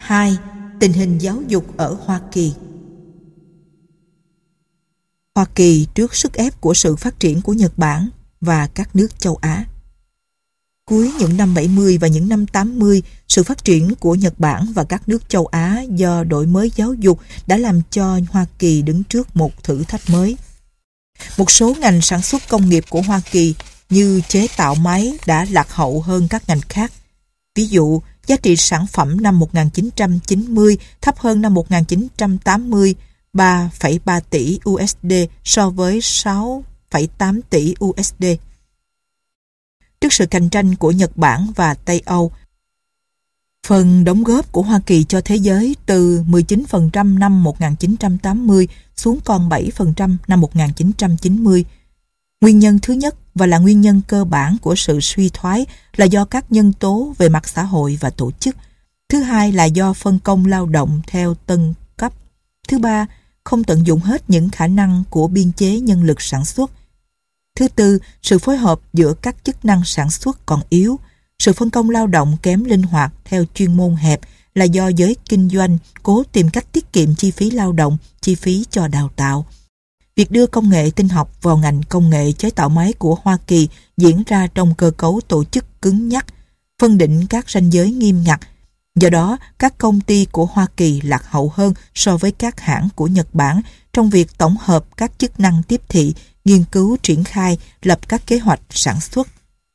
2. Tình hình giáo dục ở Hoa Kỳ. Hoa Kỳ trước sức ép của sự phát triển của Nhật Bản và các nước châu Á. Cuối những năm 70 và những năm 80, sự phát triển của Nhật Bản và các nước châu Á do đổi mới giáo dục đã làm cho Hoa Kỳ đứng trước một thử thách mới. Một số ngành sản xuất công nghiệp của Hoa Kỳ như chế tạo máy đã lạc hậu hơn các ngành khác. Ví dụ, giá trị sản phẩm năm 1990 thấp hơn năm 1980 3,3 tỷ USD so với 6,8 tỷ USD. Trước sự cạnh tranh của Nhật Bản và Tây Âu, phần đóng góp của Hoa Kỳ cho thế giới từ 19% năm 1980 xuống còn 7% năm 1990. Nguyên nhân thứ nhất và là nguyên nhân cơ bản của sự suy thoái là do các nhân tố về mặt xã hội và tổ chức. Thứ hai là do phân công lao động theo tầng cấp. Thứ ba, không tận dụng hết những khả năng của biên chế nhân lực sản xuất. Thứ tư, sự phối hợp giữa các chức năng sản xuất còn yếu. Sự phân công lao động kém linh hoạt theo chuyên môn hẹp là do giới kinh doanh cố tìm cách tiết kiệm chi phí lao động, chi phí cho đào tạo. Việc đưa công nghệ tin học vào ngành công nghệ chế tạo máy của Hoa Kỳ diễn ra trong cơ cấu tổ chức cứng nhắc, phân định các ranh giới nghiêm ngặt. Do đó, các công ty của Hoa Kỳ lạc hậu hơn so với các hãng của Nhật Bản trong việc tổng hợp các chức năng tiếp thị, nghiên cứu, triển khai, lập các kế hoạch sản xuất.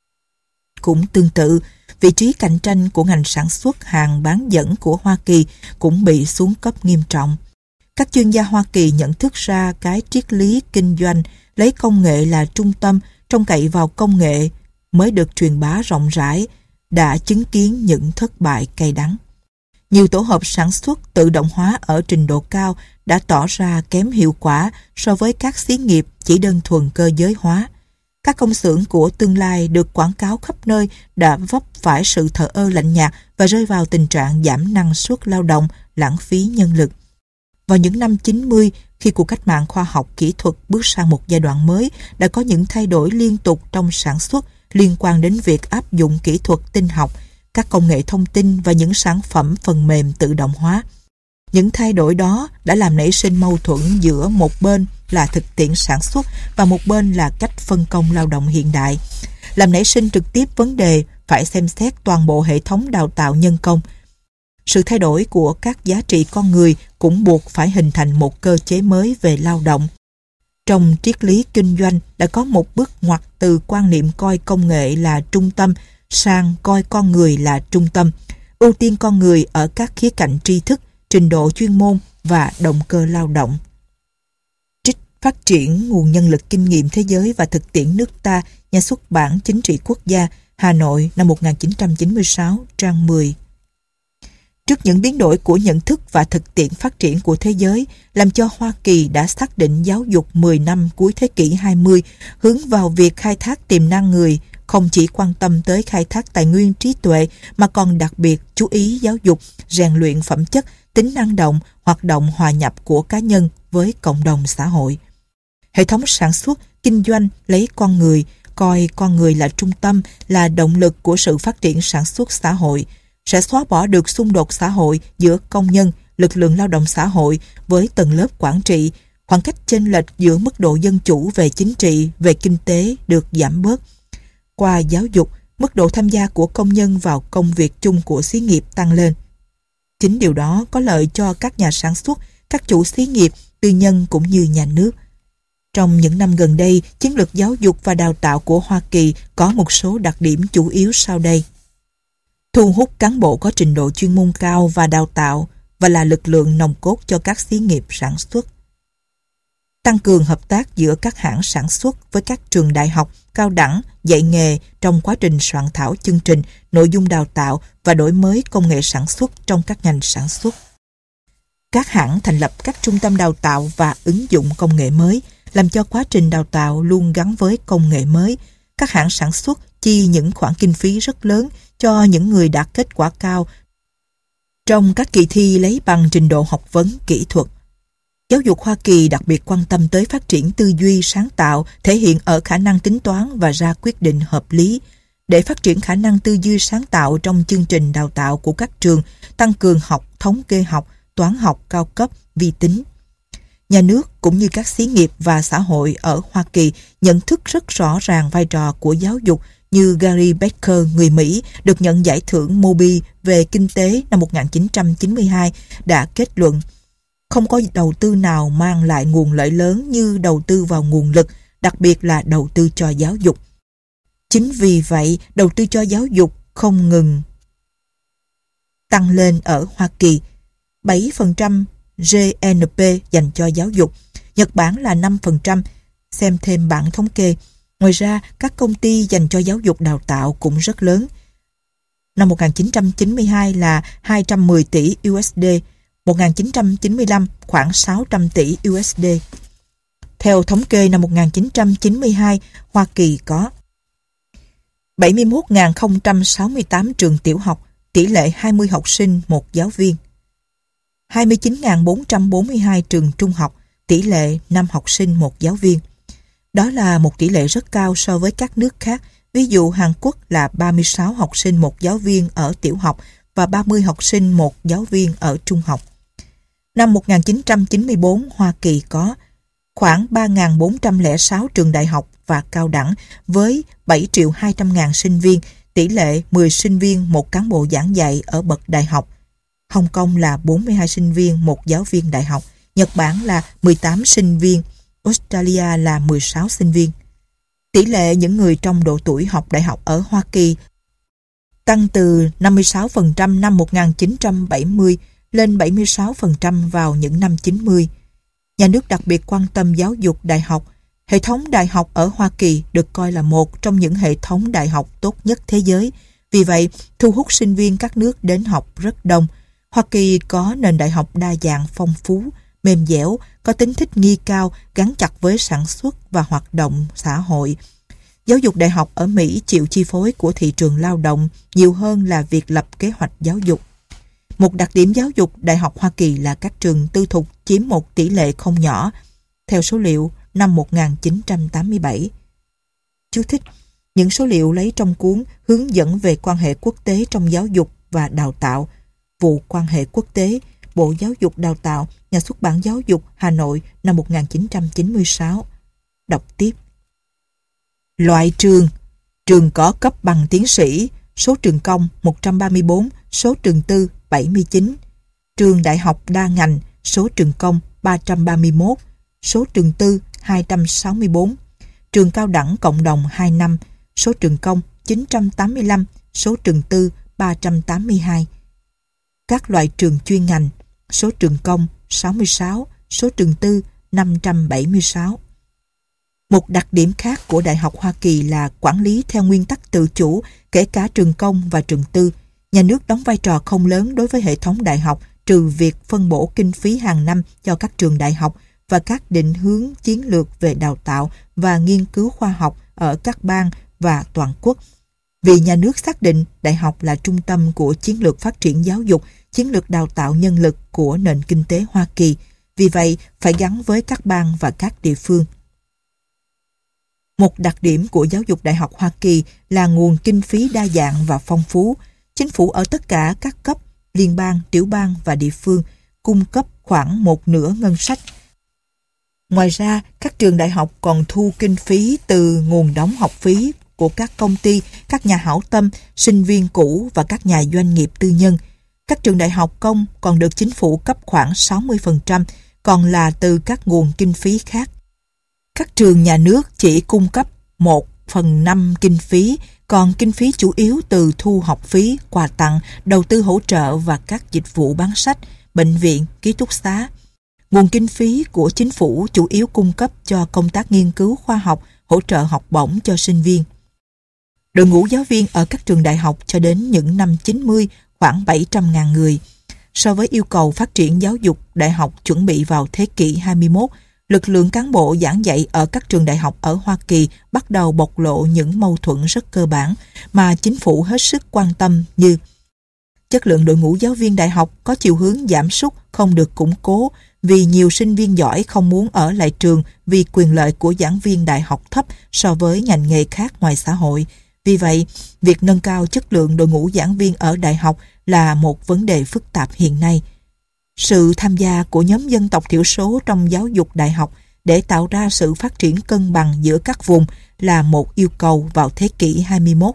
Cũng tương tự, vị trí cạnh tranh của ngành sản xuất hàng bán dẫn của Hoa Kỳ cũng bị xuống cấp nghiêm trọng. Các chuyên gia Hoa Kỳ nhận thức ra cái triết lý kinh doanh lấy công nghệ là trung tâm, trông cậy vào công nghệ mới được truyền bá rộng rãi, đã chứng kiến những thất bại cay đắng. Nhiều tổ hợp sản xuất tự động hóa ở trình độ cao đã tỏ ra kém hiệu quả so với các xí nghiệp chỉ đơn thuần cơ giới hóa. Các công xưởng của tương lai được quảng cáo khắp nơi đã vấp phải sự thờ ơ lạnh nhạt và rơi vào tình trạng giảm năng suất lao động, lãng phí nhân lực. Vào những năm 90, khi cuộc cách mạng khoa học kỹ thuật bước sang một giai đoạn mới, đã có những thay đổi liên tục trong sản xuất liên quan đến việc áp dụng kỹ thuật tin học, các công nghệ thông tin và những sản phẩm phần mềm tự động hóa. Những thay đổi đó đã làm nảy sinh mâu thuẫn giữa một bên là thực tiễn sản xuất và một bên là cách phân công lao động hiện đại, làm nảy sinh trực tiếp vấn đề phải xem xét toàn bộ hệ thống đào tạo nhân công. Sự thay đổi của các giá trị con người cũng buộc phải hình thành một cơ chế mới về lao động. Trong triết lý kinh doanh đã có một bước ngoặt từ quan niệm coi công nghệ là trung tâm sang coi con người là trung tâm, ưu tiên con người ở các khía cạnh tri thức, trình độ chuyên môn và động cơ lao động. Trích Phát triển nguồn nhân lực kinh nghiệm thế giới và thực tiễn nước ta, Nhà xuất bản Chính trị Quốc gia, Hà Nội năm 1996, trang 10. Trước những biến đổi của nhận thức và thực tiễn phát triển của thế giới, làm cho Hoa Kỳ đã xác định giáo dục 10 năm cuối thế kỷ 20 hướng vào việc khai thác tiềm năng người, không chỉ quan tâm tới khai thác tài nguyên trí tuệ mà còn đặc biệt chú ý giáo dục, rèn luyện phẩm chất, tính năng động, hoạt động hòa nhập của cá nhân với cộng đồng xã hội. Hệ thống sản xuất, kinh doanh lấy con người, coi con người là trung tâm, là động lực của sự phát triển sản xuất xã hội, sẽ xóa bỏ được xung đột xã hội giữa công nhân, lực lượng lao động xã hội với tầng lớp quản trị, khoảng cách chênh lệch giữa mức độ dân chủ về chính trị, về kinh tế được giảm bớt. Qua giáo dục, mức độ tham gia của công nhân vào công việc chung của xí nghiệp tăng lên. Chính điều đó có lợi cho các nhà sản xuất, các chủ xí nghiệp, tư nhân cũng như nhà nước. Trong những năm gần đây, chiến lược giáo dục và đào tạo của Hoa Kỳ có một số đặc điểm chủ yếu sau đây. Thu hút cán bộ có trình độ chuyên môn cao và đào tạo và là lực lượng nòng cốt cho các xí nghiệp sản xuất. Tăng cường hợp tác giữa các hãng sản xuất với các trường đại học, cao đẳng, dạy nghề trong quá trình soạn thảo chương trình, nội dung đào tạo và đổi mới công nghệ sản xuất trong các ngành sản xuất. Các hãng thành lập các trung tâm đào tạo và ứng dụng công nghệ mới, làm cho quá trình đào tạo luôn gắn với công nghệ mới. Các hãng sản xuất chi những khoản kinh phí rất lớn cho những người đạt kết quả cao trong các kỳ thi lấy bằng trình độ học vấn kỹ thuật. Giáo dục Hoa Kỳ đặc biệt quan tâm tới phát triển tư duy sáng tạo, thể hiện ở khả năng tính toán và ra quyết định hợp lý. để phát triển khả năng tư duy sáng tạo trong chương trình đào tạo của các trường, tăng cường học, thống kê học, toán học cao cấp, vi tính. Nhà nước cũng như các xí nghiệp và xã hội ở Hoa Kỳ nhận thức rất rõ ràng vai trò của giáo dục, như Gary Becker, người Mỹ, được nhận giải thưởng Moby về kinh tế năm 1992, đã kết luận: không có đầu tư nào mang lại nguồn lợi lớn như đầu tư vào nguồn lực, đặc biệt là đầu tư cho giáo dục. Chính vì vậy, đầu tư cho giáo dục không ngừng tăng lên ở Hoa Kỳ. 7% GNP dành cho giáo dục, Nhật Bản là 5%, xem thêm bảng thống kê. Ngoài ra, các công ty dành cho giáo dục đào tạo cũng rất lớn. Năm 1992 là 210 tỷ USD, 1995 khoảng 600 tỷ USD. Theo thống kê năm 1992, Hoa Kỳ có 71.068 trường tiểu học, tỷ lệ 20 học sinh một giáo viên. 29.442 trường trung học, tỷ lệ 5 học sinh một giáo viên. Đó là một tỷ lệ rất cao so với các nước khác. Ví dụ Hàn Quốc là 36 học sinh một giáo viên ở tiểu học và 30 học sinh một giáo viên ở trung học. Năm 1994, Hoa Kỳ có khoảng 3.406 trường đại học và cao đẳng với 7.200.000 sinh viên, tỷ lệ 10 sinh viên một cán bộ giảng dạy ở bậc đại học. Hồng Kông là 42 sinh viên một giáo viên đại học, Nhật Bản là 18 sinh viên, Australia là 16 sinh viên. Tỷ lệ những người trong độ tuổi học đại học ở Hoa Kỳ tăng từ 56% năm 1970 lên 76% vào những năm 90. Nhà nước đặc biệt quan tâm giáo dục đại học. Hệ thống đại học ở Hoa Kỳ được coi là một trong những hệ thống đại học tốt nhất thế giới. Vì vậy, thu hút sinh viên các nước đến học rất đông. Hoa Kỳ có nền đại học đa dạng phong phú, mềm dẻo, có tính thích nghi cao, gắn chặt với sản xuất và hoạt động xã hội. Giáo dục đại học ở Mỹ chịu chi phối của thị trường lao động nhiều hơn là việc lập kế hoạch giáo dục. Một đặc điểm giáo dục đại học Hoa Kỳ là các trường tư thục chiếm một tỷ lệ không nhỏ, theo số liệu năm 1987. Chú thích: những số liệu lấy trong cuốn Hướng dẫn về quan hệ quốc tế trong giáo dục và đào tạo, vụ quan hệ quốc tế, Bộ Giáo dục Đào tạo, Nhà xuất bản Giáo dục, Hà Nội năm 1996. Đọc tiếp. Loại trường: trường có cấp bằng tiến sĩ, số trường công 134, số trường tư 79. Trường đại học đa ngành, số trường công 331, số trường tư 264. Trường cao đẳng cộng đồng 2 năm, số trường công 985, số trường tư 382. Các loại trường chuyên ngành, số trường công 66, số trường tư 576. Một đặc điểm khác của Đại học Hoa Kỳ là quản lý theo nguyên tắc tự chủ, kể cả trường công và trường tư. Nhà nước đóng vai trò không lớn đối với hệ thống đại học, trừ việc phân bổ kinh phí hàng năm cho các trường đại học và các định hướng chiến lược về đào tạo và nghiên cứu khoa học ở các bang và toàn quốc. Vì nhà nước xác định đại học là trung tâm của chiến lược phát triển giáo dục, chiến lược đào tạo nhân lực của nền kinh tế Hoa Kỳ, vì vậy phải gắn với các bang và các địa phương. Một đặc điểm của giáo dục đại học Hoa Kỳ là nguồn kinh phí đa dạng và phong phú. Chính phủ ở tất cả các cấp, liên bang, tiểu bang và địa phương, cung cấp khoảng một nửa ngân sách. Ngoài ra, các trường đại học còn thu kinh phí từ nguồn đóng học phí của các công ty, các nhà hảo tâm, sinh viên cũ và các nhà doanh nghiệp tư nhân. Các trường đại học công còn được chính phủ cấp khoảng 60%, còn là từ các nguồn kinh phí khác. Các trường nhà nước chỉ cung cấp 1/5 kinh phí, còn kinh phí chủ yếu từ thu học phí, quà tặng, đầu tư hỗ trợ và các dịch vụ bán sách, bệnh viện, ký túc xá. Nguồn kinh phí của chính phủ chủ yếu cung cấp cho công tác nghiên cứu khoa học, hỗ trợ học bổng cho sinh viên. Đội ngũ giáo viên ở các trường đại học cho đến những năm 90 khoảng 700.000 người. So với yêu cầu phát triển giáo dục đại học chuẩn bị vào thế kỷ 21, lực lượng cán bộ giảng dạy ở các trường đại học ở Hoa Kỳ bắt đầu bộc lộ những mâu thuẫn rất cơ bản mà chính phủ hết sức quan tâm, như chất lượng đội ngũ giáo viên đại học có chiều hướng giảm sút, không được củng cố vì nhiều sinh viên giỏi không muốn ở lại trường vì quyền lợi của giảng viên đại học thấp so với ngành nghề khác ngoài xã hội, Vì vậy, việc nâng cao chất lượng đội ngũ giảng viên ở đại học là một vấn đề phức tạp hiện nay. Sự tham gia của nhóm dân tộc thiểu số trong giáo dục đại học để tạo ra sự phát triển cân bằng giữa các vùng là một yêu cầu vào thế kỷ 21.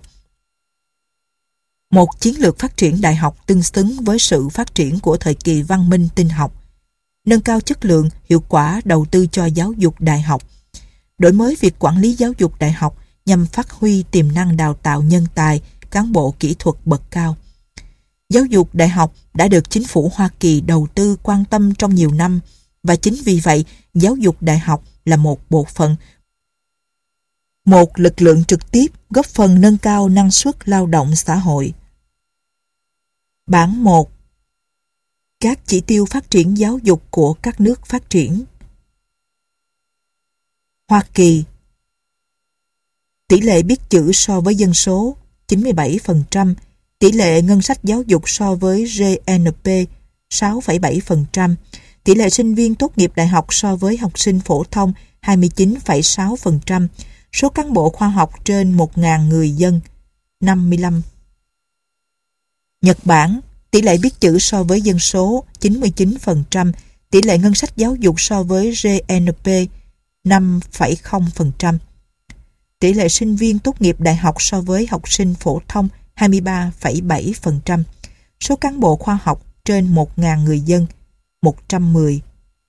Một chiến lược phát triển đại học tương xứng với sự phát triển của thời kỳ văn minh tin học. Nâng cao chất lượng, hiệu quả đầu tư cho giáo dục đại học. Đổi mới việc quản lý giáo dục đại học nhằm phát huy tiềm năng đào tạo nhân tài, cán bộ kỹ thuật bậc cao. Giáo dục đại học đã được chính phủ Hoa Kỳ đầu tư quan tâm trong nhiều năm, và chính vì vậy giáo dục đại học là một bộ phận, một lực lượng trực tiếp góp phần nâng cao năng suất lao động xã hội. Bản 1. Các chỉ tiêu phát triển giáo dục của các nước phát triển. Hoa Kỳ. Tỷ lệ biết chữ so với dân số 97%, tỷ lệ ngân sách giáo dục so với GNP 6,7%, tỷ lệ sinh viên tốt nghiệp đại học so với học sinh phổ thông 29,6%, số cán bộ khoa học trên 1.000 người dân 55. Nhật Bản, tỷ lệ biết chữ so với dân số 99%, tỷ lệ ngân sách giáo dục so với GNP 5,0%, tỷ lệ sinh viên tốt nghiệp đại học so với học sinh phổ thông 23,7%, số cán bộ khoa học trên 1.000 người dân 110.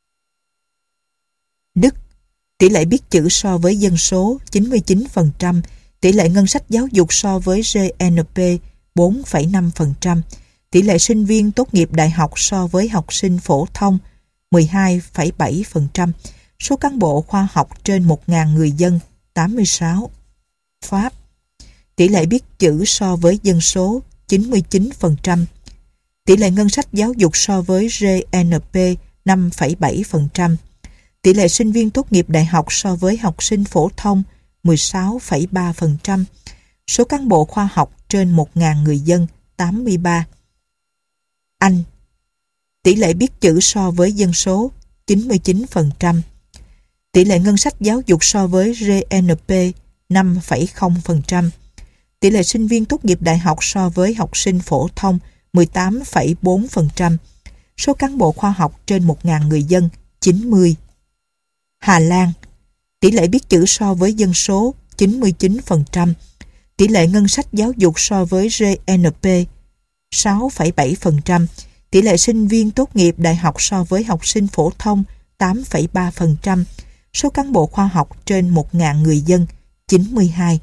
Đức, tỷ lệ biết chữ so với dân số 99%, tỷ lệ ngân sách giáo dục so với GNP 4,5%, tỷ lệ sinh viên tốt nghiệp đại học so với học sinh phổ thông 12,7%, số cán bộ khoa học trên 1.000 người dân 86. Pháp, tỷ lệ biết chữ so với dân số 99%, tỷ lệ ngân sách giáo dục so với GNP 5,7%, tỷ lệ sinh viên tốt nghiệp đại học so với học sinh phổ thông 16,3%, số cán bộ khoa học trên 1.000 người dân 83. Anh, tỷ lệ biết chữ so với dân số 99%, tỷ lệ ngân sách giáo dục so với GNP 5,0%, tỷ lệ sinh viên tốt nghiệp đại học so với học sinh phổ thông 18,4%, số cán bộ khoa học trên 1.000 người dân 90. Hà Lan, tỷ lệ biết chữ so với dân số 99%, tỷ lệ ngân sách giáo dục so với GNP 6,7%, tỷ lệ sinh viên tốt nghiệp đại học so với học sinh phổ thông 8,3%, số cán bộ khoa học trên 1.000 người dân 92.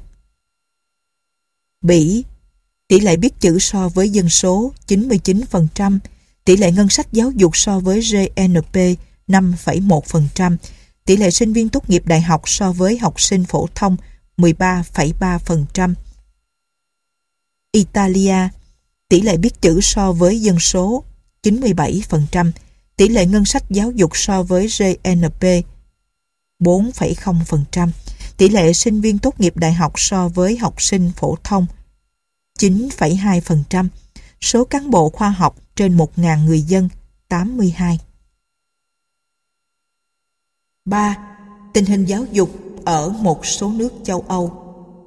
Bỉ, tỷ lệ biết chữ so với dân số 99%, tỷ lệ ngân sách giáo dục so với GNP 5,1%, tỷ lệ sinh viên tốt nghiệp đại học so với học sinh phổ thông 13,3%. Italia, tỷ lệ biết chữ so với dân số 97%, tỷ lệ ngân sách giáo dục so với GNP 4,0%, tỷ lệ sinh viên tốt nghiệp đại học so với học sinh phổ thông 9,2%, số cán bộ khoa học trên 1.000 người dân 82. 3. Tình hình giáo dục ở một số nước châu Âu.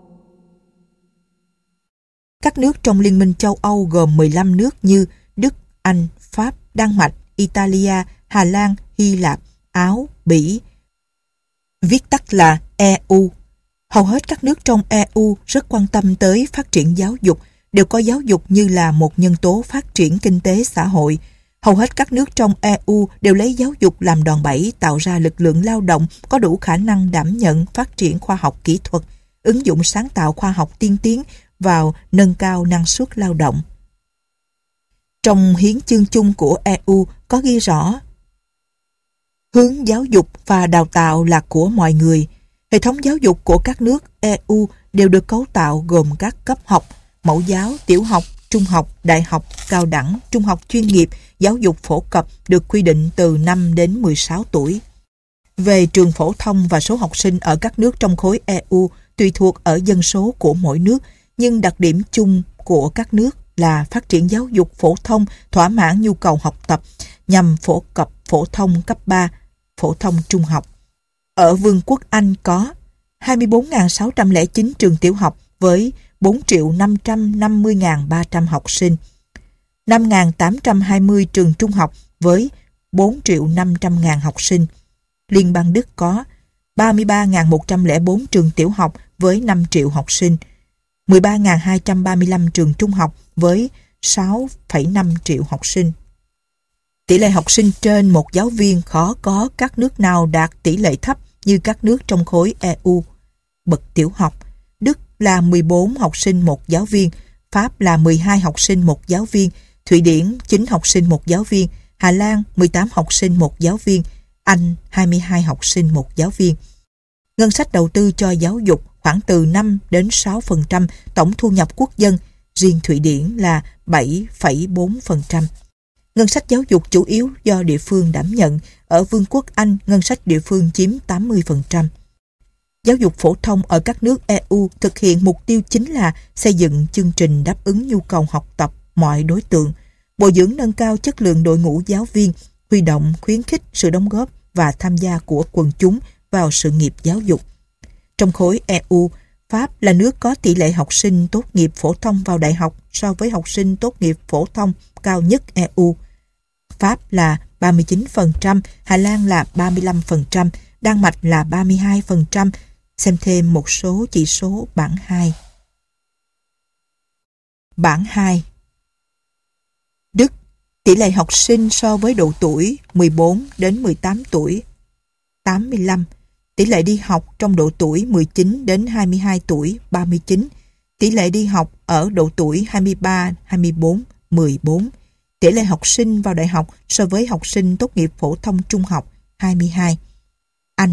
Các nước trong Liên minh châu Âu gồm 15 nước như Đức, Anh, Pháp, Đan Mạch, Italia, Hà Lan, Hy Lạp, Áo, Bỉ, viết tắt là EU. Hầu hết các nước trong EU rất quan tâm tới phát triển giáo dục, đều coi giáo dục như là một nhân tố phát triển kinh tế xã hội. Hầu hết các nước trong EU đều lấy giáo dục làm đòn bẩy tạo ra lực lượng lao động có đủ khả năng đảm nhận phát triển khoa học kỹ thuật, ứng dụng sáng tạo khoa học tiên tiến vào nâng cao năng suất lao động. Trong hiến chương chung của EU có ghi rõ hướng giáo dục và đào tạo là của mọi người. Hệ thống giáo dục của các nước EU đều được cấu tạo gồm các cấp học, mẫu giáo, tiểu học, trung học, đại học, cao đẳng, trung học chuyên nghiệp, giáo dục phổ cập được quy định từ 5 đến 16 tuổi. Về trường phổ thông và số học sinh ở các nước trong khối EU tùy thuộc ở dân số của mỗi nước, nhưng đặc điểm chung của các nước là phát triển giáo dục phổ thông thỏa mãn nhu cầu học tập nhằm phổ cập phổ thông cấp 3, phổ thông trung học. Ở Vương quốc Anh có 24.609 trường tiểu học với 4.550.300 học sinh. 5.820 trường trung học với 4.500.000 học sinh. Liên bang Đức có 33.104 trường tiểu học với 5 triệu học sinh. 13.235 trường trung học với 6,5 triệu học sinh. Tỷ lệ học sinh trên một giáo viên khó có các nước nào đạt tỷ lệ thấp như các nước trong khối EU. Bậc tiểu học, Đức là 14 học sinh một giáo viên, Pháp là 12 học sinh một giáo viên, Thụy Điển 9 học sinh một giáo viên, Hà Lan 18 học sinh một giáo viên, Anh 22 học sinh một giáo viên. Ngân sách đầu tư cho giáo dục khoảng từ 5 đến 6% tổng thu nhập quốc dân, riêng Thụy Điển là 7,4%. Ngân sách giáo dục chủ yếu do địa phương đảm nhận, ở Vương quốc Anh ngân sách địa phương chiếm 80%. Giáo dục phổ thông ở các nước EU thực hiện mục tiêu chính là xây dựng chương trình đáp ứng nhu cầu học tập mọi đối tượng, bồi dưỡng nâng cao chất lượng đội ngũ giáo viên, huy động khuyến khích sự đóng góp và tham gia của quần chúng vào sự nghiệp giáo dục. Trong khối EU, Pháp là nước có tỷ lệ học sinh tốt nghiệp phổ thông vào đại học so với học sinh tốt nghiệp phổ thông cao nhất EU. Pháp là 39%, Hà Lan là 35%, Đan Mạch là 32%, xem thêm một số chỉ số bảng 2. Bảng 2. Đức, tỷ lệ học sinh so với độ tuổi 14 đến 18 tuổi 85, tỷ lệ đi học trong độ tuổi 19 đến 22 tuổi 39, tỷ lệ đi học ở độ tuổi 23-24 14, tỷ lệ học sinh vào đại học so với học sinh tốt nghiệp phổ thông trung học 22. Anh,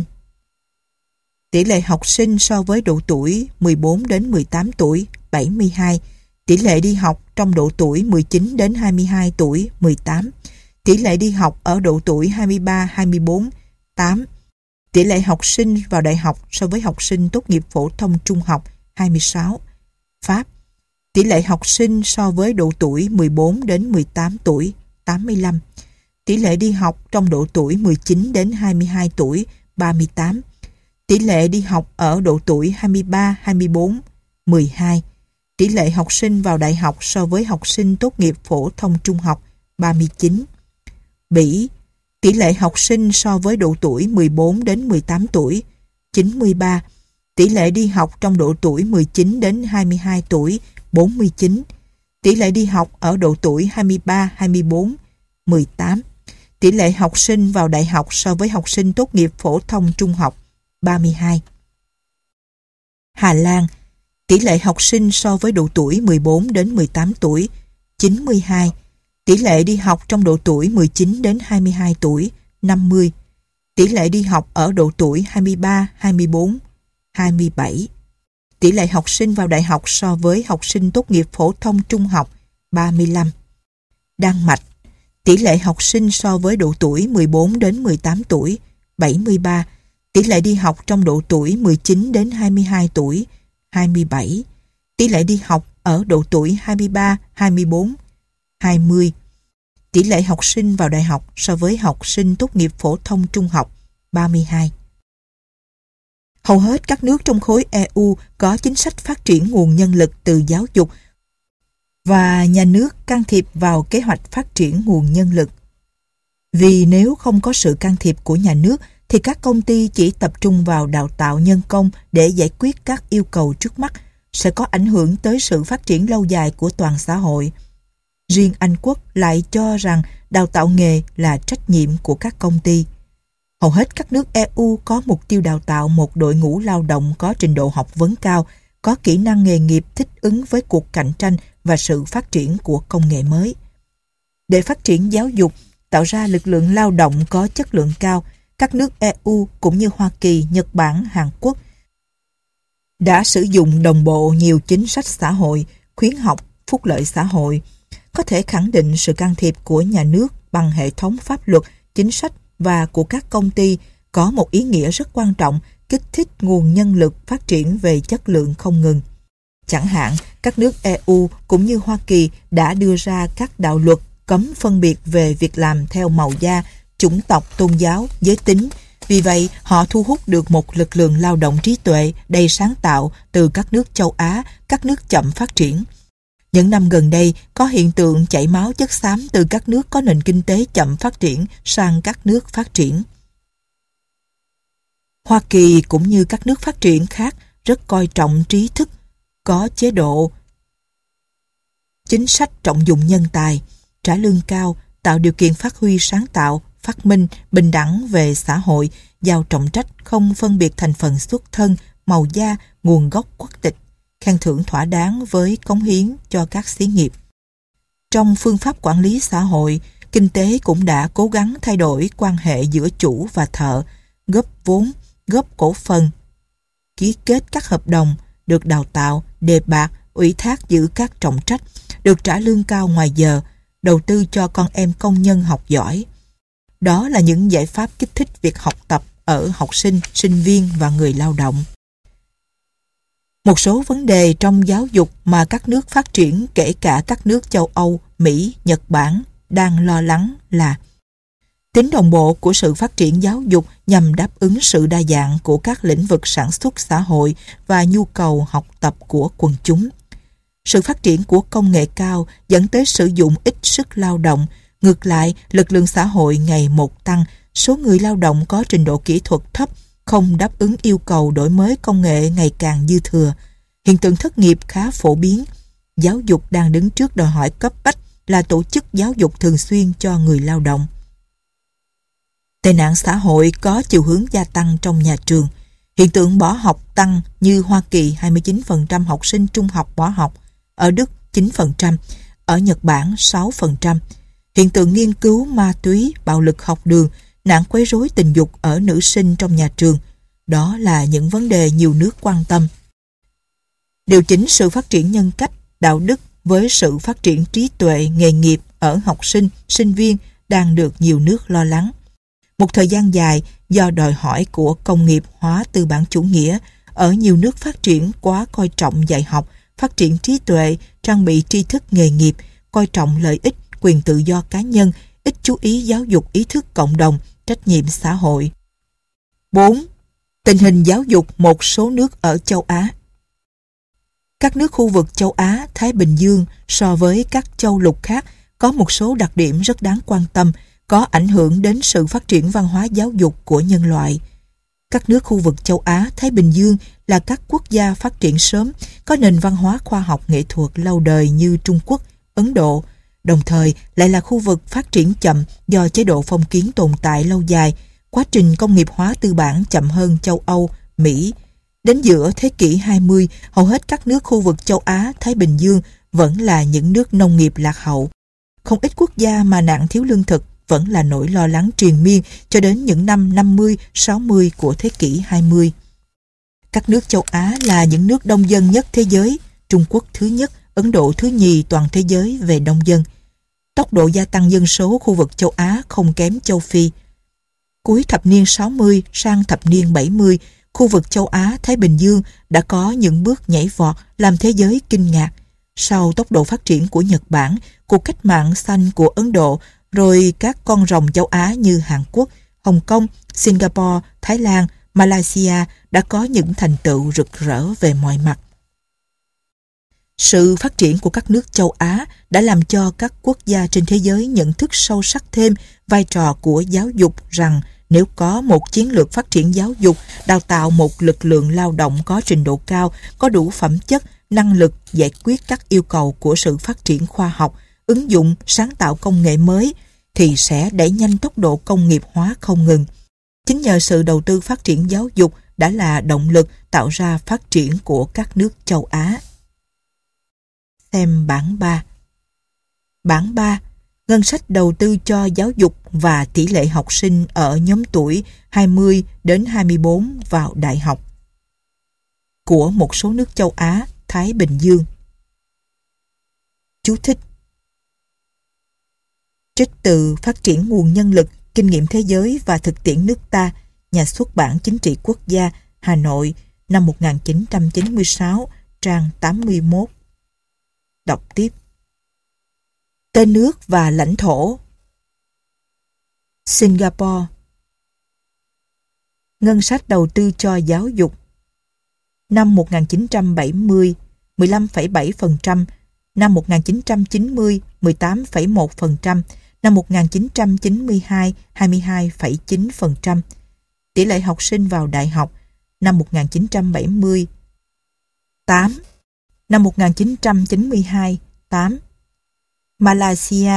tỷ lệ học sinh so với độ tuổi 14 đến 18 tuổi 72, tỷ lệ đi học trong độ tuổi 19 đến 22 tuổi 18, tỷ lệ đi học ở độ tuổi 23-24 8, tỷ lệ học sinh vào đại học so với học sinh tốt nghiệp phổ thông trung học 26. Pháp, tỷ lệ học sinh so với độ tuổi 14 đến 18 tuổi 85, tỷ lệ đi học trong độ tuổi 19 đến 22 tuổi 38, tỷ lệ đi học ở độ tuổi 23-24 12, tỷ lệ học sinh vào đại học so với học sinh tốt nghiệp phổ thông trung học 39. Bỉ, tỷ lệ học sinh so với độ tuổi 14 đến 18 tuổi 93, tỷ lệ đi học trong độ tuổi 19 đến 22 tuổi 49, tỷ lệ đi học ở độ tuổi 23-24 18, tỷ lệ học sinh vào đại học so với học sinh tốt nghiệp phổ thông trung học 32. Hà Lan, tỷ lệ học sinh so với độ tuổi 14 đến 18 tuổi 92, tỷ lệ đi học trong độ tuổi 19 đến 22 tuổi 50, tỷ lệ đi học ở độ tuổi 23-24 27, tỷ lệ học sinh vào đại học so với học sinh tốt nghiệp phổ thông trung học 35. Đan Mạch, tỷ lệ học sinh so với độ tuổi 14 đến 18 tuổi 73, tỷ lệ đi học trong độ tuổi 19 đến 22 tuổi 27, tỷ lệ đi học ở độ tuổi 23-24 20, tỷ lệ học sinh vào đại học so với học sinh tốt nghiệp phổ thông trung học 32. Hầu hết các nước trong khối EU có chính sách phát triển nguồn nhân lực từ giáo dục và nhà nước can thiệp vào kế hoạch phát triển nguồn nhân lực. Vì nếu không có sự can thiệp của nhà nước thì các công ty chỉ tập trung vào đào tạo nhân công để giải quyết các yêu cầu trước mắt, sẽ có ảnh hưởng tới sự phát triển lâu dài của toàn xã hội. Riêng Anh Quốc lại cho rằng đào tạo nghề là trách nhiệm của các công ty. Hầu hết các nước EU có mục tiêu đào tạo một đội ngũ lao động có trình độ học vấn cao, có kỹ năng nghề nghiệp thích ứng với cuộc cạnh tranh và sự phát triển của công nghệ mới. Để phát triển giáo dục, tạo ra lực lượng lao động có chất lượng cao, các nước EU cũng như Hoa Kỳ, Nhật Bản, Hàn Quốc đã sử dụng đồng bộ nhiều chính sách xã hội, khuyến học, phúc lợi xã hội. Có thể khẳng định sự can thiệp của nhà nước bằng hệ thống pháp luật, chính sách và của các công ty có một ý nghĩa rất quan trọng, kích thích nguồn nhân lực phát triển về chất lượng không ngừng. Chẳng hạn, các nước EU cũng như Hoa Kỳ đã đưa ra các đạo luật cấm phân biệt về việc làm theo màu da, chủng tộc, tôn giáo, giới tính Vì vậy, họ thu hút được một lực lượng lao động trí tuệ đầy sáng tạo từ các nước châu Á, các nước chậm phát triển. Những năm gần đây, có hiện tượng chảy máu chất xám từ các nước có nền kinh tế chậm phát triển sang các nước phát triển. Hoa Kỳ cũng như các nước phát triển khác rất coi trọng trí thức, có chế độ chính sách trọng dụng nhân tài, trả lương cao, tạo điều kiện phát huy sáng tạo, phát minh, bình đẳng về xã hội, giao trọng trách không phân biệt thành phần xuất thân, màu da, nguồn gốc quốc tịch, khen thưởng thỏa đáng với cống hiến cho các xí nghiệp. Trong phương pháp quản lý xã hội, kinh tế cũng đã cố gắng thay đổi quan hệ giữa chủ và thợ, góp vốn, góp cổ phần, ký kết các hợp đồng, được đào tạo, đề bạt, ủy thác giữ các trọng trách, được trả lương cao ngoài giờ, đầu tư cho con em công nhân học giỏi. Đó là những giải pháp kích thích việc học tập ở học sinh, sinh viên và người lao động. Một số vấn đề trong giáo dục mà các nước phát triển, kể cả các nước châu Âu, Mỹ, Nhật Bản, đang lo lắng là tính đồng bộ của sự phát triển giáo dục nhằm đáp ứng sự đa dạng của các lĩnh vực sản xuất xã hội và nhu cầu học tập của quần chúng. Sự phát triển của công nghệ cao dẫn tới sử dụng ít sức lao động. Ngược lại, lực lượng xã hội ngày một tăng, số người lao động có trình độ kỹ thuật thấp, không đáp ứng yêu cầu đổi mới công nghệ ngày càng dư thừa. Hiện tượng thất nghiệp khá phổ biến. Giáo dục đang đứng trước đòi hỏi cấp bách là tổ chức giáo dục thường xuyên cho người lao động. Tệ nạn xã hội có chiều hướng gia tăng trong nhà trường. Hiện tượng bỏ học tăng như Hoa Kỳ 29% học sinh trung học bỏ học, ở Đức 9%, ở Nhật Bản 6%. Hiện tượng nghiên cứu ma túy, bạo lực học đường, nạn quấy rối tình dục ở nữ sinh trong nhà trường. Đó là những vấn đề nhiều nước quan tâm. Điều chỉnh sự phát triển nhân cách, đạo đức với sự phát triển trí tuệ, nghề nghiệp ở học sinh, sinh viên đang được nhiều nước lo lắng. Một thời gian dài, do đòi hỏi của công nghiệp hóa tư bản chủ nghĩa, ở nhiều nước phát triển quá coi trọng dạy học, phát triển trí tuệ, trang bị tri thức nghề nghiệp, coi trọng lợi ích, quyền tự do cá nhân, ít chú ý giáo dục ý thức cộng đồng, trách nhiệm xã hội. 4. Tình hình giáo dục một số nước ở châu Á. Các nước khu vực châu Á, Thái Bình Dương so với các châu lục khác có một số đặc điểm rất đáng quan tâm, có ảnh hưởng đến sự phát triển văn hóa giáo dục của nhân loại. Các nước khu vực châu Á, Thái Bình Dương là các quốc gia phát triển sớm, có nền văn hóa khoa học nghệ thuật lâu đời như Trung Quốc, Ấn Độ, đồng thời lại là khu vực phát triển chậm do chế độ phong kiến tồn tại lâu dài, quá trình công nghiệp hóa tư bản chậm hơn châu Âu, Mỹ. Đến giữa thế kỷ 20, hầu hết các nước khu vực châu Á, Thái Bình Dương vẫn là những nước nông nghiệp lạc hậu. Không ít quốc gia mà nạn thiếu lương thực vẫn là nỗi lo lắng triền miên cho đến những năm 50, 60 của thế kỷ 20. Các nước châu Á là những nước đông dân nhất thế giới, Trung Quốc thứ nhất, Ấn Độ thứ nhì toàn thế giới về đông dân. Tốc độ gia tăng dân số khu vực châu Á không kém châu Phi. Cuối thập niên 60 sang thập niên 70, khu vực châu Á, Thái Bình Dương đã có những bước nhảy vọt làm thế giới kinh ngạc. Sau tốc độ phát triển của Nhật Bản, cuộc cách mạng xanh của Ấn Độ, rồi các con rồng châu Á như Hàn Quốc, Hồng Kông, Singapore, Thái Lan, Malaysia đã có những thành tựu rực rỡ về mọi mặt. Sự phát triển của các nước châu Á đã làm cho các quốc gia trên thế giới nhận thức sâu sắc thêm vai trò của giáo dục, rằng nếu có một chiến lược phát triển giáo dục, đào tạo một lực lượng lao động có trình độ cao, có đủ phẩm chất, năng lực giải quyết các yêu cầu của sự phát triển khoa học, ứng dụng, sáng tạo công nghệ mới, thì sẽ đẩy nhanh tốc độ công nghiệp hóa không ngừng. Chính nhờ sự đầu tư phát triển giáo dục đã là động lực tạo ra phát triển của các nước châu Á. Xem bảng 3. Bảng 3. Ngân sách đầu tư cho giáo dục và tỷ lệ học sinh ở nhóm tuổi 20 đến 24 vào đại học của một số nước châu Á, Thái Bình Dương. Chú thích: trích từ Phát triển nguồn nhân lực, kinh nghiệm thế giới và thực tiễn nước ta, Nhà xuất bản Chính trị Quốc gia, Hà Nội, năm 1996, trang 81. Đọc tiếp. Tên nước và lãnh thổ: Singapore, Ngân sách đầu tư cho giáo dục. Năm 1970, 15,7%, năm 1990, 18,1%, năm 1992, 22,9%. Tỷ lệ học sinh vào đại học năm 1970, 8, năm 1992, 8. Malaysia.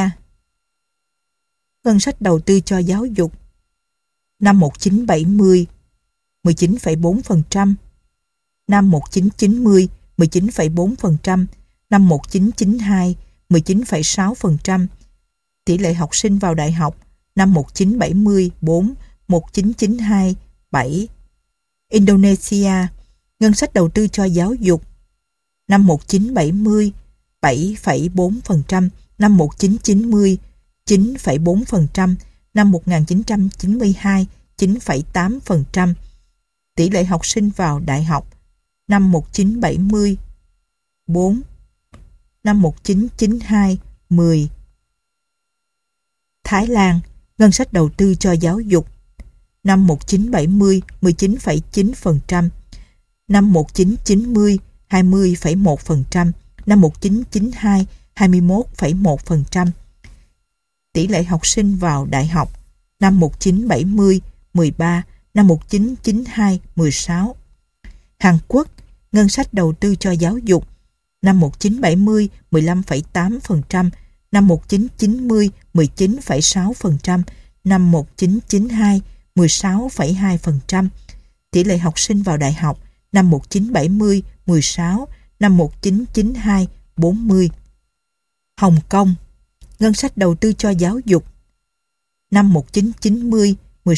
Ngân sách đầu tư cho giáo dục năm 1970, 19,4%, năm 1990, 19,4%, năm 1992, 19,6%. Tỷ lệ học sinh vào đại học năm 1970, 4, 1992, 7. Indonesia. Ngân sách đầu tư cho giáo dục năm 1970, 7,4%, năm 1990, 9,4%, năm 1992, 9,8%. Tỷ lệ học sinh vào đại học năm 1970, 4, năm 1992, 10. Thái Lan. Ngân sách đầu tư cho giáo dục năm 1970, 19,9%, năm 1990, 20,1%, năm 1992, 21,1%. Tỷ lệ học sinh vào đại học năm 1970, 13, năm 1992, 16. Hàn Quốc. Ngân sách đầu tư cho giáo dục năm 1970, 15,8%, năm 1990, 19,6%, năm 1992, 16,2%. Tỷ lệ học sinh vào đại học năm 1970, 16, năm 1992, 40. Hồng Kông. Ngân sách đầu tư cho giáo dục năm 1990,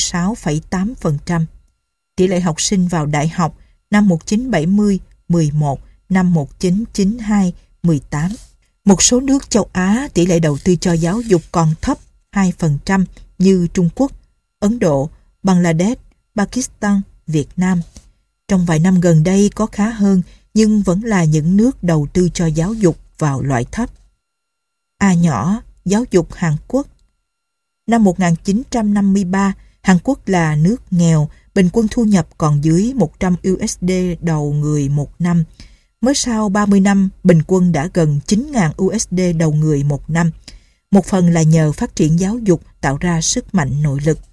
16,8%. Tỷ lệ học sinh vào đại học năm 1970, 11, năm 1992, 18. Một số nước châu Á tỷ lệ đầu tư cho giáo dục còn thấp 2% như Trung Quốc, Ấn Độ, Bangladesh, Pakistan, Việt Nam. Trong vài năm gần đây có khá hơn nhưng vẫn là những nước đầu tư cho giáo dục vào loại thấp. A nhỏ, giáo dục Hàn Quốc. Năm 1953, Hàn Quốc là nước nghèo, bình quân thu nhập còn dưới 100 USD đầu người một năm. Mới sau 30 năm, bình quân đã gần 9.000 USD đầu người một năm. Một phần là nhờ phát triển giáo dục tạo ra sức mạnh nội lực.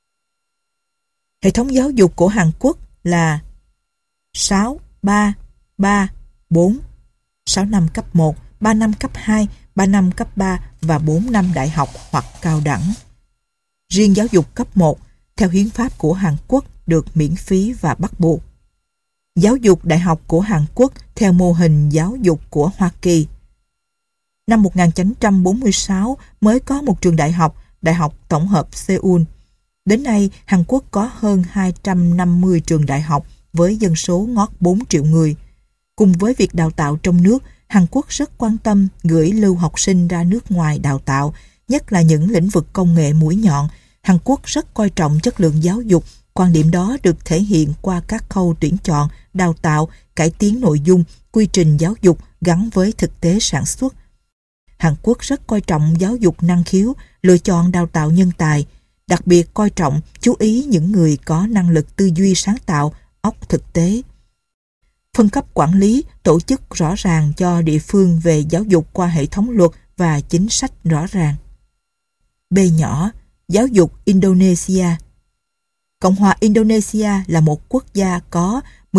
Hệ thống giáo dục của Hàn Quốc là 6, 3, 3, 4, 6 năm cấp 1, 3 năm cấp 2, 3 năm cấp 3 và 4 năm đại học hoặc cao đẳng. Riêng giáo dục cấp 1, theo hiến pháp của Hàn Quốc được miễn phí và bắt buộc. Giáo dục đại học của Hàn Quốc theo mô hình giáo dục của Hoa Kỳ. Năm 1946 mới có một trường đại học, Đại học Tổng hợp Seoul. Đến nay, Hàn Quốc có hơn 250 trường đại học với dân số ngót 4 triệu người. Cùng với việc đào tạo trong nước, Hàn Quốc rất quan tâm gửi lưu học sinh ra nước ngoài đào tạo, nhất là những lĩnh vực công nghệ mũi nhọn. Hàn Quốc rất coi trọng chất lượng giáo dục. Quan điểm đó được thể hiện qua các khâu tuyển chọn, đào tạo, cải tiến nội dung, quy trình giáo dục gắn với thực tế sản xuất. Hàn Quốc rất coi trọng giáo dục năng khiếu, lựa chọn đào tạo nhân tài, đặc biệt coi trọng chú ý những người có năng lực tư duy sáng tạo, óc thực tế. Phân cấp quản lý, tổ chức rõ ràng cho địa phương về giáo dục qua hệ thống luật và chính sách rõ ràng. B nhỏ, giáo dục Indonesia. Cộng hòa Indonesia là một quốc gia có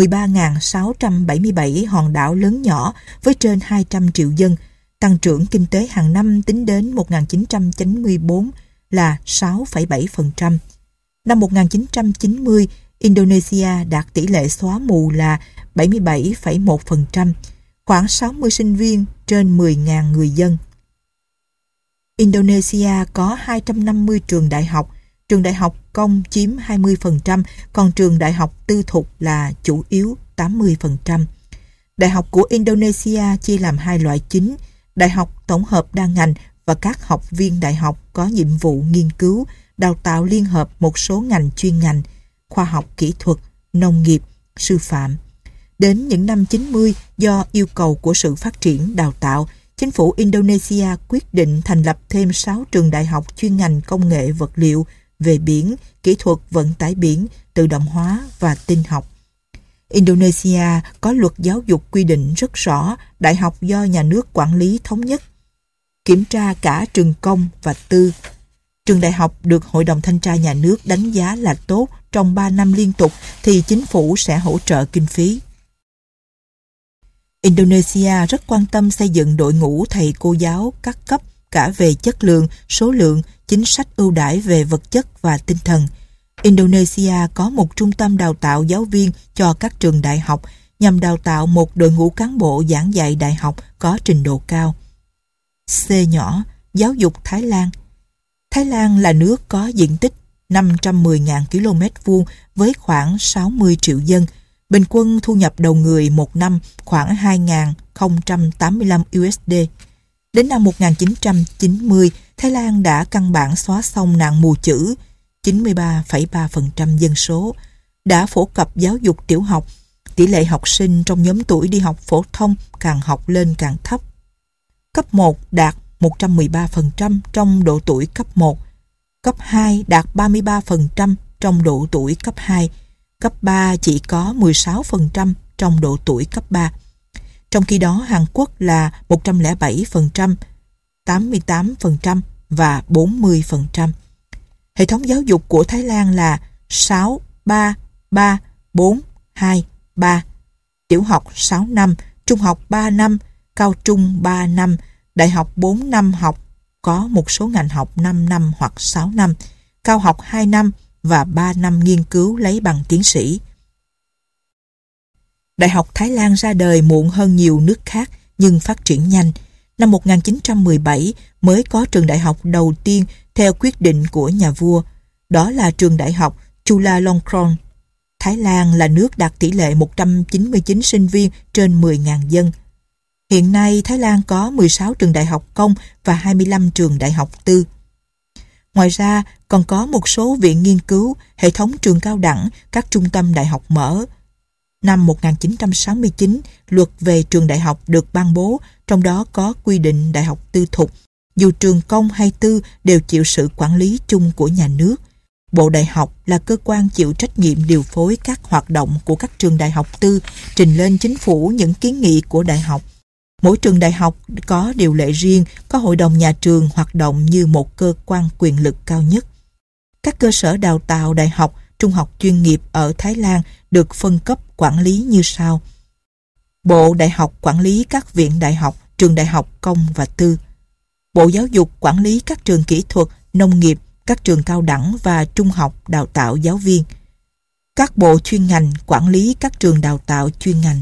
13.677 hòn đảo lớn nhỏ với trên 200 triệu dân. Tăng trưởng kinh tế hàng năm tính đến 1994 là 6,7%. Năm 1990, Indonesia đạt tỷ lệ xóa mù là 77,1%, khoảng 60 sinh viên trên 10.000 người dân. Indonesia có 250 trường đại học công chiếm 20%, còn trường đại học tư thục là chủ yếu 80%. Đại học của Indonesia chia làm hai loại chính, đại học tổng hợp đa ngành và các học viên đại học có nhiệm vụ nghiên cứu, đào tạo liên hợp một số ngành chuyên ngành, khoa học kỹ thuật, nông nghiệp, sư phạm. Đến những năm 90, do yêu cầu của sự phát triển đào tạo, chính phủ Indonesia quyết định thành lập thêm 6 trường đại học chuyên ngành công nghệ vật liệu, về biển, kỹ thuật vận tải biển, tự động hóa và tin học. Indonesia có luật giáo dục quy định rất rõ đại học do nhà nước quản lý thống nhất, kiểm tra cả trường công và tư. Trường đại học được Hội đồng Thanh tra Nhà nước đánh giá là tốt trong 3 năm liên tục thì chính phủ sẽ hỗ trợ kinh phí. Indonesia rất quan tâm xây dựng đội ngũ thầy cô giáo các cấp cả về chất lượng, số lượng, chính sách ưu đãi về vật chất và tinh thần. Indonesia có một trung tâm đào tạo giáo viên cho các trường đại học nhằm đào tạo một đội ngũ cán bộ giảng dạy đại học có trình độ cao. C nhỏ, giáo dục Thái Lan. Thái Lan là nước có diện tích 510.000 km² với khoảng 60 triệu dân. Bình quân thu nhập đầu người một năm khoảng 2.085 USD. Đến năm 1990, Thái Lan đã căn bản xóa xong nạn mù chữ, 93,3% dân số, đã phổ cập giáo dục tiểu học, tỷ lệ học sinh trong nhóm tuổi đi học phổ thông càng học lên càng thấp. Cấp 1 đạt 113% trong độ tuổi cấp 1, cấp 2 đạt 33% trong độ tuổi cấp 2, cấp 3 chỉ có 16% trong độ tuổi cấp 3. Trong khi đó Hàn Quốc là 107%, 88% và 40%. Hệ thống giáo dục của Thái Lan là 6, 3, 3, 4, 2, 3. Tiểu học 6 năm, trung học 3 năm, cao trung 3 năm, đại học 4 năm học, có một số ngành học 5 năm hoặc 6 năm, cao học 2 năm và 3 năm nghiên cứu lấy bằng tiến sĩ. Đại học Thái Lan ra đời muộn hơn nhiều nước khác nhưng phát triển nhanh. Năm 1917 mới có trường đại học đầu tiên theo quyết định của nhà vua. Đó là trường đại học Chulalongkorn. Thái Lan là nước đạt tỷ lệ 199 sinh viên trên 10.000 dân. Hiện nay Thái Lan có 16 trường đại học công và 25 trường đại học tư. Ngoài ra còn có một số viện nghiên cứu, hệ thống trường cao đẳng, các trung tâm đại học mở. Năm 1969, luật về trường đại học được ban bố, trong đó có quy định đại học tư thục. Dù trường công hay tư đều chịu sự quản lý chung của nhà nước. Bộ Đại học là cơ quan chịu trách nhiệm điều phối các hoạt động của các trường đại học tư, trình lên chính phủ những kiến nghị của đại học. Mỗi trường đại học có điều lệ riêng, có hội đồng nhà trường hoạt động như một cơ quan quyền lực cao nhất. Các cơ sở đào tạo đại học, trung học chuyên nghiệp ở Thái Lan được phân cấp quản lý như sau. Bộ Đại học quản lý các viện đại học, trường đại học công và tư. Bộ Giáo dục quản lý các trường kỹ thuật, nông nghiệp, các trường cao đẳng và trung học đào tạo giáo viên. Các bộ chuyên ngành quản lý các trường đào tạo chuyên ngành.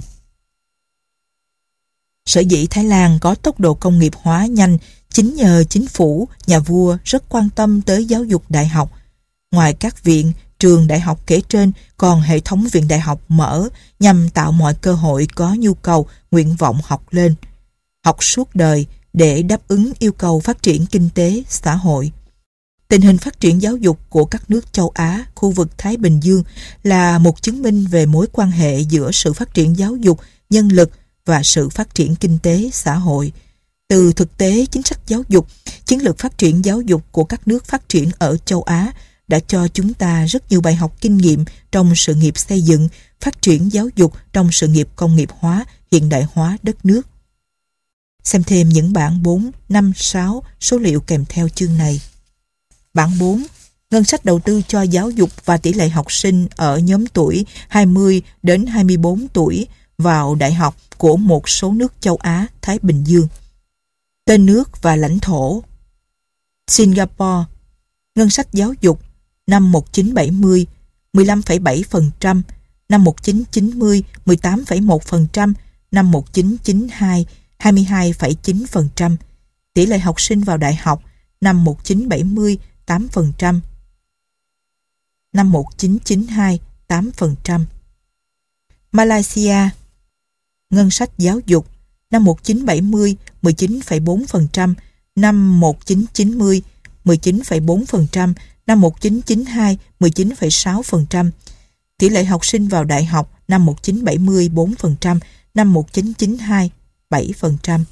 Sở dĩ Thái Lan có tốc độ công nghiệp hóa nhanh chính nhờ chính phủ, nhà vua rất quan tâm tới giáo dục đại học. Ngoài các viện, trường đại học kể trên còn hệ thống viện đại học mở nhằm tạo mọi cơ hội có nhu cầu, nguyện vọng học lên. Học suốt đời để đáp ứng yêu cầu phát triển kinh tế, xã hội. Tình hình phát triển giáo dục của các nước châu Á, khu vực Thái Bình Dương là một chứng minh về mối quan hệ giữa sự phát triển giáo dục, nhân lực và sự phát triển kinh tế, xã hội. Từ thực tế chính sách giáo dục, chiến lược phát triển giáo dục của các nước phát triển ở châu Á đã cho chúng ta rất nhiều bài học kinh nghiệm trong sự nghiệp xây dựng, phát triển giáo dục trong sự nghiệp công nghiệp hóa, hiện đại hóa đất nước. Xem thêm những bảng 4, 5, 6 số liệu kèm theo chương này. Bảng 4. Ngân sách đầu tư cho giáo dục và tỷ lệ học sinh ở nhóm tuổi 20 đến 24 tuổi vào đại học của một số nước châu Á, Thái Bình Dương. Tên nước và lãnh thổ. Singapore. Ngân sách giáo dục năm 1970 15,7%, năm 1990 18,1%, năm 1992 22,9%. Tỷ lệ học sinh vào đại học năm 1970 8%, năm 1992 8%. Malaysia. Ngân sách giáo dục năm 1970 19,4%, năm 1990 19,4%, năm 1992 19,6%. Tỷ lệ học sinh vào đại học năm 1970 4%, năm 1992 7%.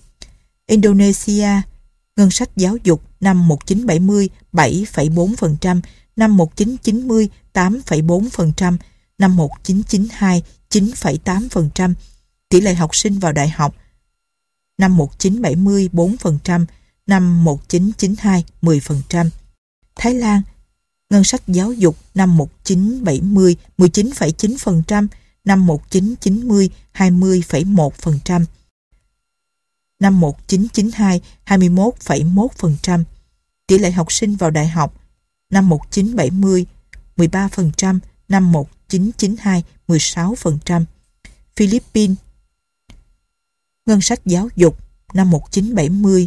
Indonesia. Ngân sách giáo dục năm 1970 7,4%, năm 1990 8,4%, năm 1992 9,8%, tỷ lệ học sinh vào đại học năm 1970 4%, năm 1992 10%. Thái Lan, ngân sách giáo dục năm 1970 19,9%, năm 1990 20,1%, năm 1992 21,1%, tỷ lệ học sinh vào đại học năm 1970 13%, năm 1992 16%. Philippines, ngân sách giáo dục năm 1970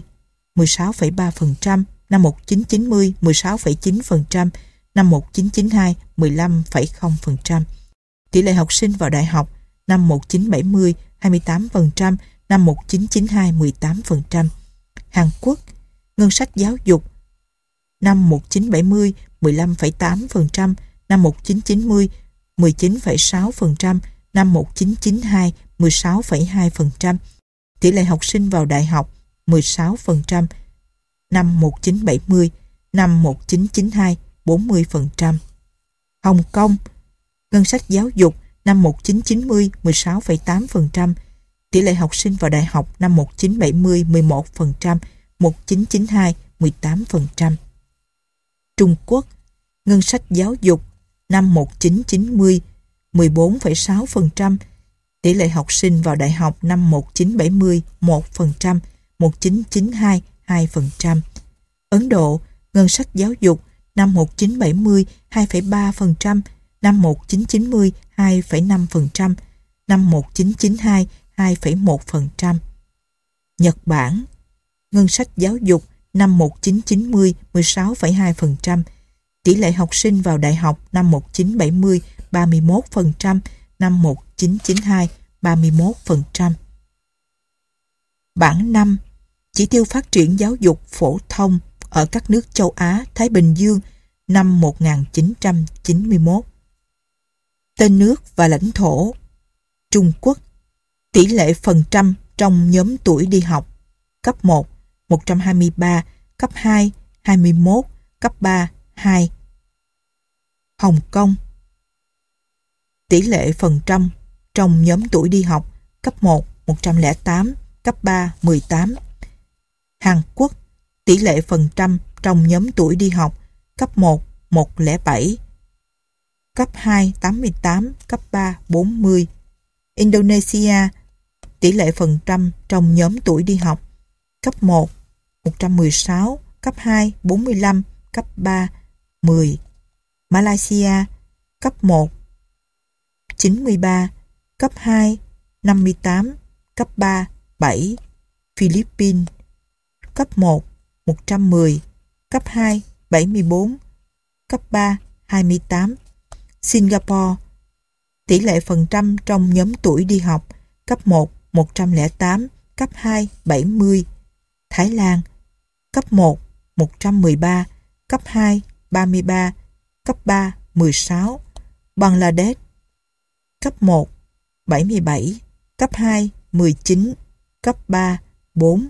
16,3%, năm 1990 16,9%, năm 1992 15,0%. Tỷ lệ học sinh vào đại học năm 1970 28%, năm 1992 18%. Hàn Quốc, ngân sách giáo dục năm 1970 15,8%, năm 1990 19,6%, năm 1992 16,2%. Tỷ lệ học sinh vào đại học 16%, năm 1970, năm 1992 40%. Hồng Kông, ngân sách giáo dục năm 1990 16,8%, tỷ lệ học sinh vào đại học năm 1970 11%, 1992 18%. Trung Quốc, ngân sách giáo dục năm 1990 14,6%, tỷ lệ học sinh vào đại học năm 1970 1%, 1992 2%. Ấn Độ, ngân sách giáo dục năm 1970 2,3%, năm 1990 2,5%, năm 1992 2,1%. Nhật Bản, ngân sách giáo dục năm 1990 16,2%, tỷ lệ học sinh vào đại học năm 1970 31%, năm 1992 31%. Bảng 5. Chỉ tiêu phát triển giáo dục phổ thông ở các nước châu Á, Thái Bình Dương năm 1991. Tên nước và lãnh thổ: Trung Quốc. Tỷ lệ phần trăm trong nhóm tuổi đi học: cấp 1 123, cấp 2 21, cấp 3 2. Hồng Kông. Tỷ lệ phần trăm trong nhóm tuổi đi học: cấp 1 108, cấp 3 18. Hàn Quốc. Tỷ lệ phần trăm trong nhóm tuổi đi học: cấp 1 107, cấp 2 88, cấp 3 40. Indonesia. Tỷ lệ phần trăm trong nhóm tuổi đi học: cấp 1 116, cấp 2 45, cấp 3 10. Malaysia. Cấp 1 93, cấp 2 58, cấp 3 7. Philippines. Cấp 1 110, cấp 2 74, cấp 3 28. Singapore. Tỷ lệ phần trăm trong nhóm tuổi đi học: cấp 1 108, cấp 2 70. Thái Lan. Cấp 1 113, cấp 2 33, cấp 3 16. Bangladesh. Cấp 1 77, cấp 2 19, cấp 3 4.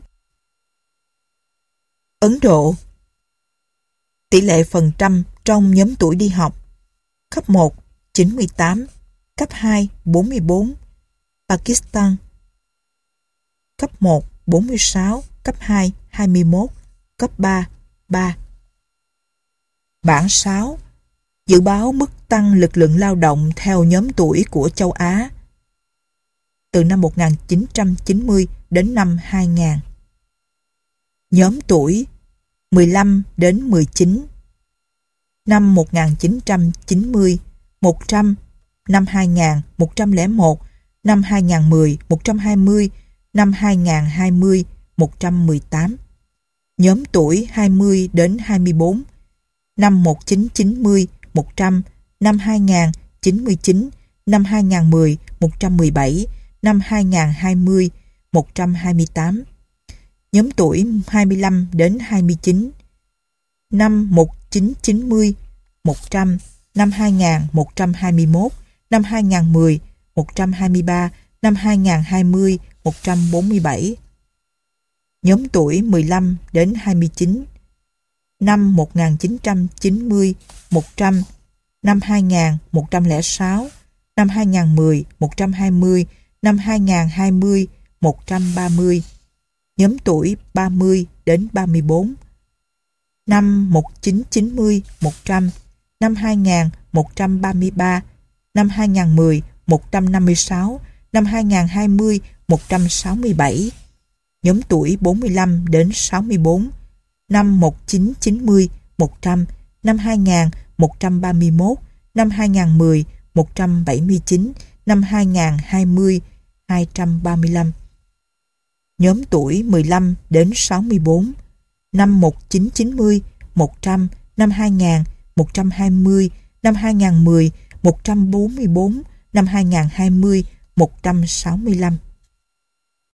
Ấn Độ. Tỷ lệ phần trăm trong nhóm tuổi đi học: cấp 1 98, cấp 2 44. Pakistan. Cấp 1 46, cấp 2 21, cấp 3 3. Bảng 6. Dự báo mức tăng lực lượng lao động theo nhóm tuổi của châu Á từ năm 1990 đến năm 2000. Nhóm tuổi 15 đến 19. Năm 1990 100, năm 2000 101, năm 2010 120, năm 2020 118. Nhóm tuổi 20 đến 24. Năm 1990 100, năm 2000 99, năm 2010 117, năm 2020 128. Nhóm tuổi 25 đến 29. Năm 1990 100, năm 2000 121, năm 2010 123, năm 2020 147. Nhóm tuổi 15 đến 29. năm 1990, 100, năm 2000, 106, năm 2010, 120, năm 2020, 130. Nhóm tuổi 30 đến 34. Năm 1990, 100, năm 2000, 133, năm 2010, 156, năm 2020, 167. Nhóm tuổi 45 đến 64. Năm 1990, 100, năm 2000, 131, năm 2010, 179, năm 2020, 235. Nhóm tuổi 15 đến 64. Năm 1990, 100, năm 2000, 120, năm 2010, 144, năm 2020, 165.